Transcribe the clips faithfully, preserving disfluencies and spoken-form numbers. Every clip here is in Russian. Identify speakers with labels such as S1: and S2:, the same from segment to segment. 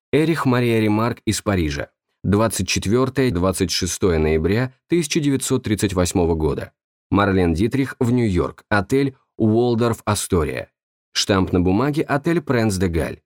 S1: Эрих Мария Ремарк из Парижа. двадцать четвёртое — двадцать шестое ноября тысяча девятьсот тридцать восьмого года. Марлен Дитрих в Нью-Йорк. Отель Уолдорф Астория. Штамп на бумаге отель Пренс де Галь.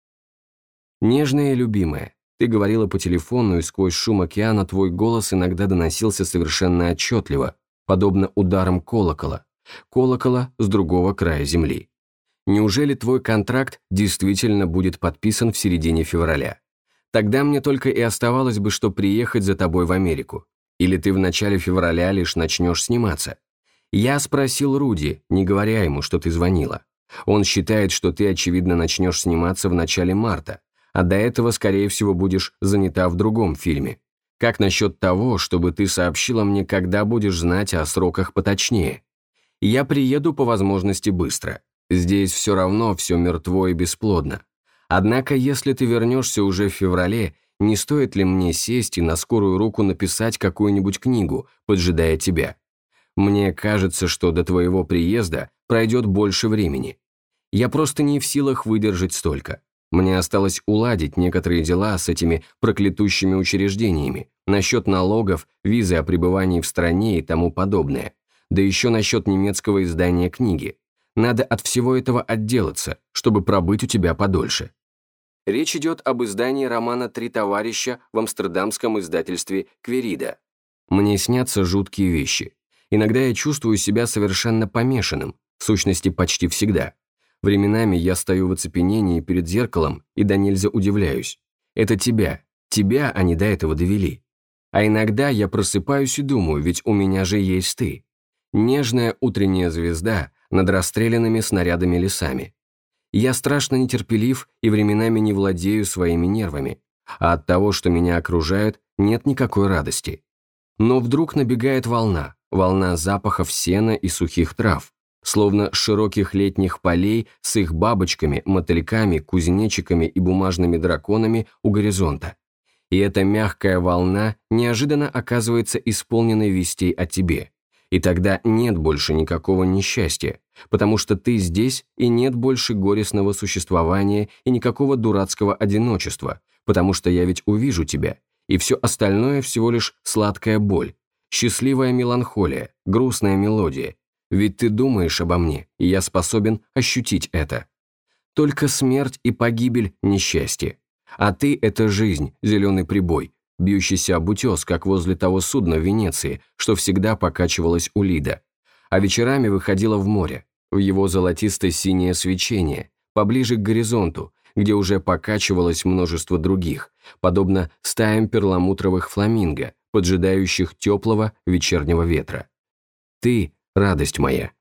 S1: Нежная и любимая, ты говорила по телефону, и сквозь шум океана твой голос иногда доносился совершенно отчетливо, подобно ударам колокола. Колокола с другого края земли. Неужели твой контракт действительно будет подписан в середине февраля? Тогда мне только и оставалось бы, что приехать за тобой в Америку. Или ты в начале февраля лишь начнешь сниматься? Я спросил Руди, не говоря ему, что ты звонила. Он считает, что ты, очевидно, начнешь сниматься в начале марта, а до этого, скорее всего, будешь занята в другом фильме. Как насчет того, чтобы ты сообщила мне, когда будешь знать о сроках поточнее? Я приеду по возможности быстро. Здесь все равно все мертво и бесплодно. Однако, если ты вернешься уже в феврале, не стоит ли мне сесть и на скорую руку написать какую-нибудь книгу, поджидая тебя? Мне кажется, что до твоего приезда пройдет больше времени. Я просто не в силах выдержать столько. Мне осталось уладить некоторые дела с этими проклятущими учреждениями, насчет налогов, визы о пребывании в стране и тому подобное, да еще насчет немецкого издания книги. Надо от всего этого отделаться, чтобы пробыть у тебя подольше. Речь идет об издании романа «Три товарища» в амстердамском издательстве «Кверида». Мне снятся жуткие вещи. Иногда я чувствую себя совершенно помешанным, в сущности почти всегда. Временами я стою в оцепенении перед зеркалом и до нельзя удивляюсь. Это тебя, тебя они до этого довели. А иногда я просыпаюсь и думаю, ведь у меня же есть ты. Нежная утренняя звезда над расстрелянными снарядами лесами. Я страшно нетерпелив и временами не владею своими нервами, а от того, что меня окружают, нет никакой радости. Но вдруг набегает волна, волна запахов сена и сухих трав, словно широких летних полей с их бабочками, мотыльками, кузнечиками и бумажными драконами у горизонта. И эта мягкая волна неожиданно оказывается исполненной вестей о тебе. И тогда нет больше никакого несчастья, потому что ты здесь, и нет больше горестного существования и никакого дурацкого одиночества, потому что я ведь увижу тебя, и все остальное всего лишь сладкая боль, счастливая меланхолия, грустная мелодия. Ведь ты думаешь обо мне, и я способен ощутить это. Только смерть и погибель – несчастье. А ты – это жизнь, зеленый прибой, бьющийся об утес, как возле того судна в Венеции, что всегда покачивалось у Лида. А вечерами выходило в море, в его золотисто-синее свечение, поближе к горизонту, где уже покачивалось множество других, подобно стаям перламутровых фламинго, поджидающих теплого вечернего ветра. Ты – радость моя.